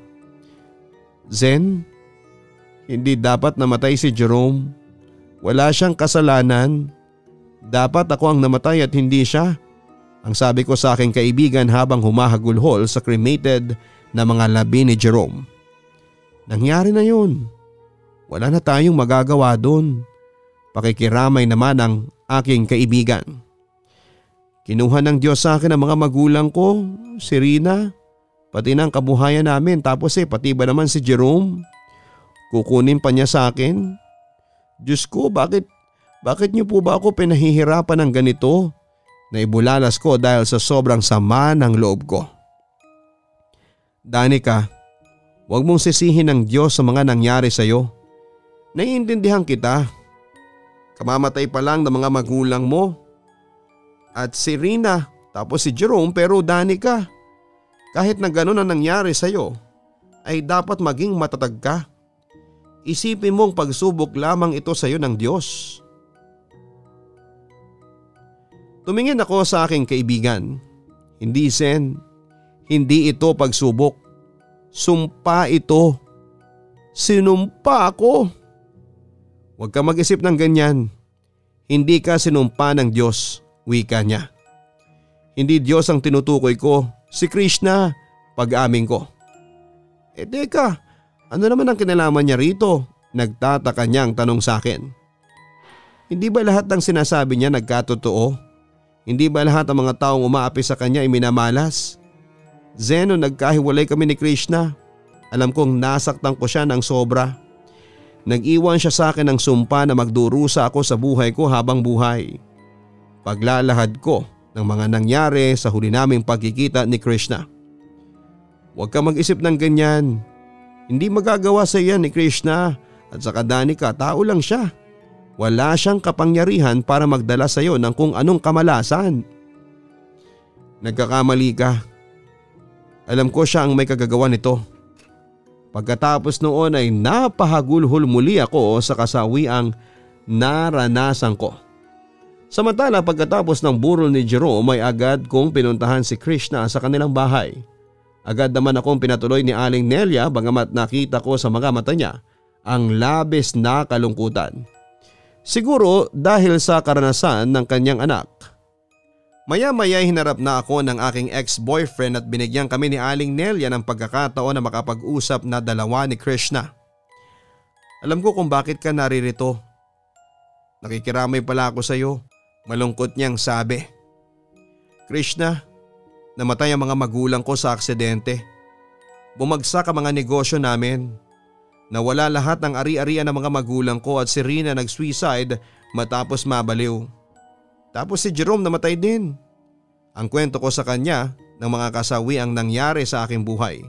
Zen, hindi dapat namatay si Jerome. Wala siyang kasalanan. Dapat ako ang namatay at hindi siya. Ang sabi ko sa aking kaibigan habang humahagulhol sa cremated na mga labi ni Jerome. Nangyari na yun. Wala na tayong magagawa doon. Pakikiramay naman ang aking kaibigan. Kinuha ng Diyos sa akin ang mga magulang ko, si Rina, pati ng kabuhayan namin, tapos eh pati ba naman si Jerome? Kukunin pa niya sa akin? Diyos ko, bakit, bakit niyo po ba ako pinahihirapan ng ganito? Naibulalas ko dahil sa sobrang sama ng loob ko. Danica, huwag mong sisihin ng Diyos sa mga nangyari sa iyo. Naiintindihan kita. Kamamatay pa lang ng mga magulang mo. At si Rina, tapos si Jerome, pero Danica, kahit na ganun ang nangyari sa iyo, ay dapat maging matatag ka. Isipin mong pagsubok lamang ito sa iyo ng Diyos. Tumingin ako sa aking kaibigan. Hindi, Sen. Hindi ito pagsubok. Sumpa ito. Sinumpa ako. Huwag ka mag-isip ng ganyan. Hindi ka sinumpa ng Diyos, wika niya. Hindi Diyos ang tinutukoy ko, si Krishna, pag-amin ko. Eh teka, ano naman ang kinalaman niya rito? Nagtataka niyang tanong sa akin. Hindi ba lahat ng sinasabi niya nagkatotoo? Hindi ba lahat ng mga taong umaapi sa kanya ay minamalas? Zeno, nagkahiwalay kami ni Krishna. Alam kong nasaktan ko siya ng sobra. Nag-iwan siya sa akin ng sumpa na magdurusa ako sa buhay ko habang buhay. Paglalahad ko ng mga nangyari sa huli naming pagkikita ni Krishna. Huwag ka mag-isip ng ganyan. Hindi magagawa sa iyan ni Krishna at saka Danica, tao lang siya. Wala siyang kapangyarihan para magdala sa iyo ng kung anong kamalasan. Nagkakamali ka. Alam ko siya ang may kagagawa nito. Pagkatapos noon ay napahagulhol muli ako sa kasawiang naranasan ko. Samantala pagkatapos ng burol ni Jerome ay agad kong pinuntahan si Krishna sa kanilang bahay. Agad naman akong pinatuloy ni Aling Nelia bagamat nakita ko sa mga mata niya ang labis na kalungkutan. Siguro dahil sa karanasan ng kanyang anak. Maya-maya hinarap na ako ng aking ex-boyfriend at binigyan kami ni Aling Nelia ng pagkakataon na makapag-usap na dalawa ni Krishna. Alam ko kung bakit ka naririto. Nakikiramay pala ako sa iyo, malungkot niyang sabi. Krishna, namatay ang mga magulang ko sa aksidente. Bumagsak ang mga negosyo namin. Nawala lahat ng ari-arian ng mga magulang ko at si Rina nag-suicide matapos mabaliw. Tapos si Jerome namatay din. Ang kwento ko sa kanya ng mga kasawi ang nangyari sa aking buhay.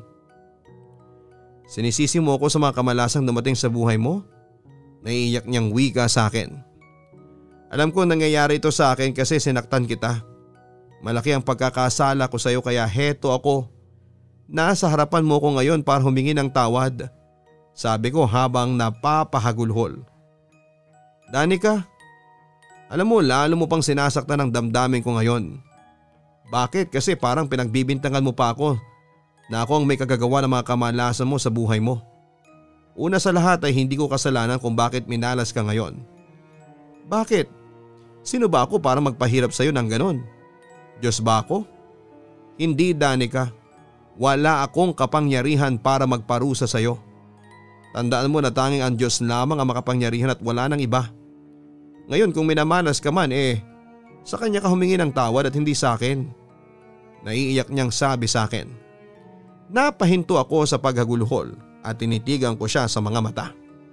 Sinisisi mo ako sa mga kamalasang dumating sa buhay mo? Naiiyak niyang wika sa akin. Alam ko nangyayari ito sa akin kasi sinaktan kita. Malaki ang pagkakasala ko sa iyo kaya heto ako. Nasa harapan mo ko ngayon para humingi ng tawad. Sabi ko habang napapahagulhol. Danica, alam mo lalo mo pang sinasaktan ang damdamin ko ngayon. Bakit? Kasi parang pinagbibintangan mo pa ako na ako ang may kagagawa ng mga kamalasan mo sa buhay mo. Una sa lahat ay hindi ko kasalanan kung bakit minalas ka ngayon. Bakit? Sino ba ako para magpahirap sa iyo ng ganon? Diyos ba ako? Hindi, Danica. Wala akong kapangyarihan para magparusa sa iyo. Tandaan mo na tanging ang Diyos lamang ang makapangyarihan at wala nang iba. Ngayon kung minamalas ka man eh, sa kanya ka humingi ng tawad at hindi sa akin. Naiiyak niyang sabi sa akin. Napahinto ako sa paghagulhol at tinitigan ko siya sa mga mata.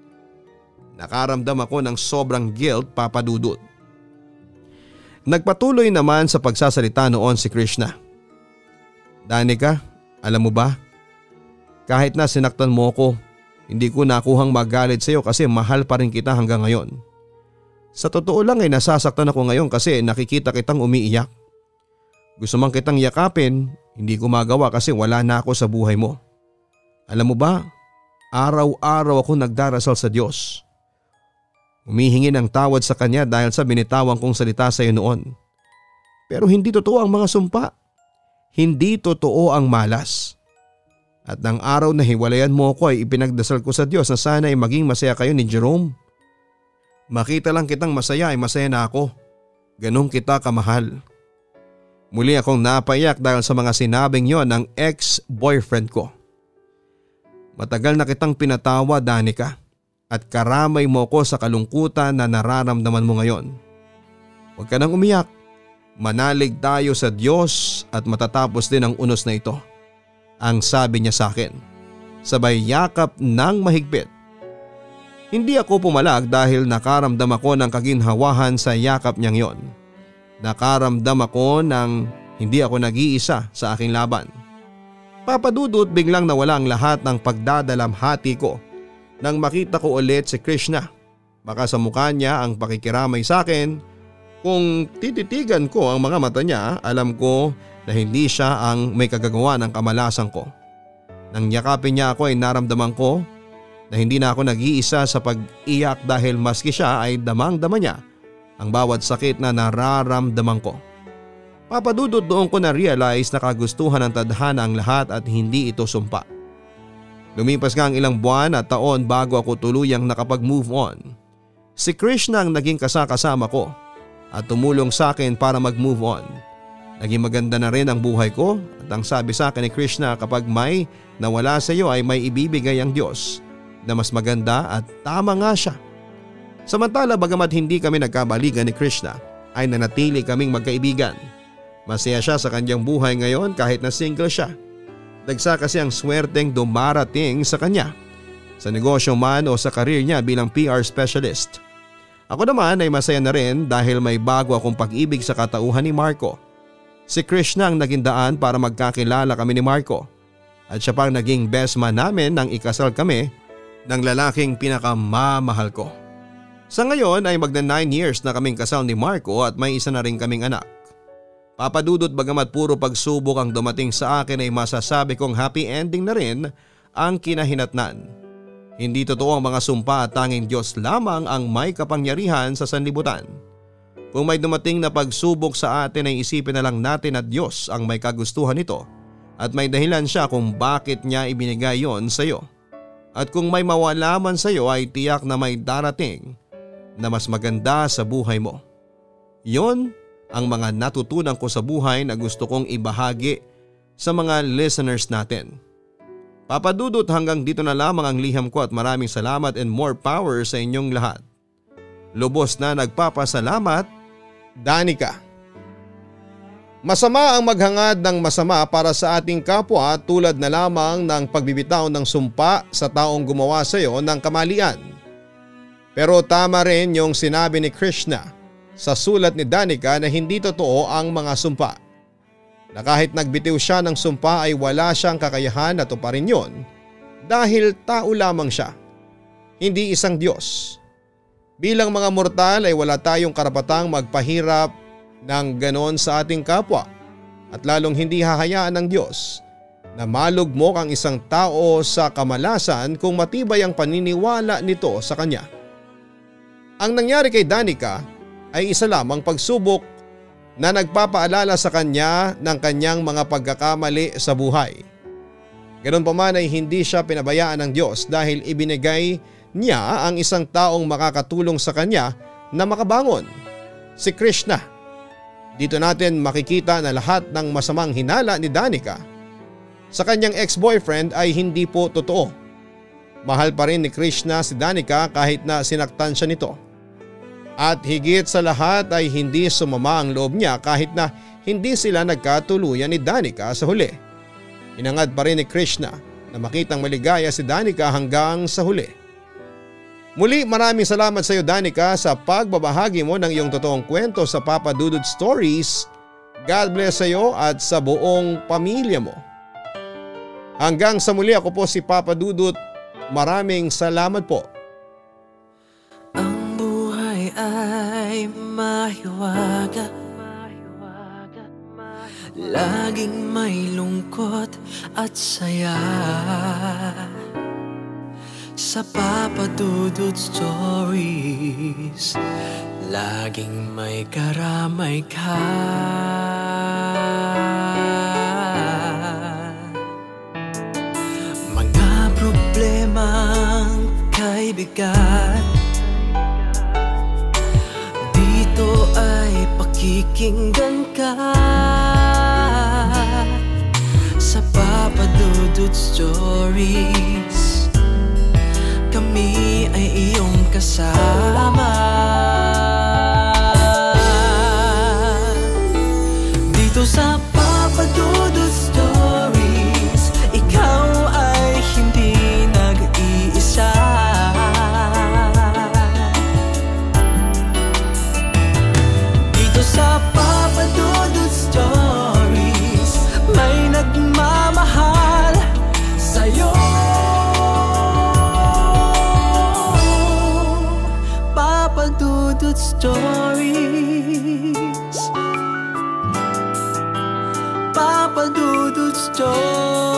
Nakaramdam ako ng sobrang guilt, Papa Dudut. Nagpatuloy naman sa pagsasalita noon si Krishna. Danica, alam mo ba? Kahit na sinaktan mo ko, hindi ko nakuhang magalit sa iyo kasi mahal pa rin kita hanggang ngayon. Sa totoo lang ay nasasaktan ako ngayon kasi nakikita kitang umiiyak. Gusto mang kitang yakapin, hindi ko magawa kasi wala na ako sa buhay mo. Alam mo ba, araw-araw ako nagdarasal sa Diyos. Humihingi ng tawad sa Kanya dahil sa binitawan kong salita sa iyo noon. Pero hindi totoo ang mga sumpa. Hindi totoo ang malas. At ng araw na hiwalayan mo ko ay ipinagdasal ko sa Diyos na sana ay maging masaya kayo ni Jerome. Makita lang kitang masaya ay masaya na ako. Ganun kita kamahal. Muli akong napaiyak dahil sa mga sinabing yon ng ex-boyfriend ko. Matagal na kitang pinatawa, Danica, at karamay mo ko sa kalungkutan na nararamdaman mo ngayon. Huwag ka nang umiyak. Manalig tayo sa Diyos at matatapos din ang unos na ito. Ang sabi niya sa akin, sabay yakap ng mahigpit. Hindi ako pumalag dahil nakaramdam ako ng kaginhawahan sa yakap niyang yon. Nakaramdam ako ng hindi ako nag-iisa sa aking laban. Papadudot, biglang nawala ang lahat ng pagdadalamhati ko nang makita ko ulit si Krishna. Baka sa mukha niya ang pakikiramay sa akin. Kung tititigan ko ang mga mata niya, alam ko na hindi siya ang may kagagawa ng kamalasan ko. Nang yakapin niya ako ay naramdaman ko na hindi na ako nag-iisa sa pag-iyak dahil maski siya ay damang-dama niya ang bawat sakit na nararamdaman ko. Papadudot, doon ko na-realize na kagustuhan ng tadhana ang lahat at hindi ito sumpa. Lumipas nga ang ilang buwan at taon bago ako tuluyang nakapag-move on. Si Krishna ang naging kasakasama ko at tumulong sa akin para mag-move on. Naging maganda na rin ang buhay ko at ang sabi sa akin ni Krishna, kapag may nawala sa iyo ay may ibibigay ang Diyos na mas maganda, at tama nga siya. Samantala, bagamat hindi kami nagkabaligan ni Krishna, ay nanatili kaming magkaibigan. Masaya siya sa kanyang buhay ngayon kahit na single siya. Dagsa kasi ang swerteng dumarating sa kanya, sa negosyo man o sa karir niya bilang P R specialist. Ako naman ay masaya na rin dahil may bago akong pag-ibig sa katauhan ni Marco. Si Krishna ang naging daan para magkakilala kami ni Marco, at siya pang naging best man namin nang ikasal kami ng lalaking pinakamamahal ko. Sa ngayon ay magna nine years na kaming kasal ni Marco at may isa na rin kaming anak. Papadudot, bagamat puro pagsubok ang dumating sa akin ay masasabi kong happy ending na rin ang kinahinatnan. Hindi totoo ang mga sumpa at tanging Diyos lamang ang may kapangyarihan sa sanlibutan. Kung may dumating na pagsubok sa atin ay isipin na lang natin at Diyos ang may kagustuhan nito at may dahilan siya kung bakit niya ibinigay yon sa iyo. At kung may mawala man sa iyo ay tiyak na may darating na mas maganda sa buhay mo. Yon ang mga natutunan ko sa buhay na gusto kong ibahagi sa mga listeners natin. Papadudot, hanggang dito na lamang ang liham ko at maraming salamat and more power sa inyong lahat. Lubos na nagpapasalamat, Danica. Masama ang maghangad ng masama para sa ating kapwa tulad na lamang ng pagbibitaw ng sumpa sa taong gumawa sa iyo ng kamalian. Pero tama rin yung sinabi ni Krishna sa sulat ni Danica na hindi totoo ang mga sumpa. Na kahit nagbitiw siya ng sumpa ay wala siyang kakayahan na tuparin yon dahil tao lamang siya, hindi isang Diyos. Bilang mga mortal ay wala tayong karapatang magpahirap ng ganon sa ating kapwa at lalong hindi hahayaan ng Diyos na malugmok ang isang tao sa kamalasan kung matibay ang paniniwala nito sa Kanya. Ang nangyari kay Danica ay isa lamang pagsubok na nagpapaalala sa kanya ng kanyang mga pagkakamali sa buhay. Ganon pa man ay hindi siya pinabayaan ng Diyos dahil ibinigay niya ang isang taong makakatulong sa kanya na makabangon, si Krishna. Dito natin makikita na lahat ng masamang hinala ni Danica sa kanyang ex-boyfriend ay hindi po totoo. Mahal pa rin ni Krishna si Danica kahit na sinaktan siya nito. At higit sa lahat ay hindi sumama ang loob niya kahit na hindi sila nagkatuluyan ni Danica sa huli. Inangad pa rin ni Krishna na makitang maligaya si Danica hanggang sa huli. Muli, maraming salamat sa iyo, Danica, sa pagbabahagi mo ng iyong totoong kwento sa Papa Dudut Stories. God bless sa iyo at sa buong pamilya mo. Hanggang sa muli, ako po si Papa Dudut. Maraming salamat po. Ay mahiwaga, laging may lungkot at saya. Sa Papa Dudut Stories, laging may karamay ka. Mga problemang kay bigat, dito ay pakikinggan ka. Sa Papa Dudut Stories, Papadudod Stories. Papadudod Stories.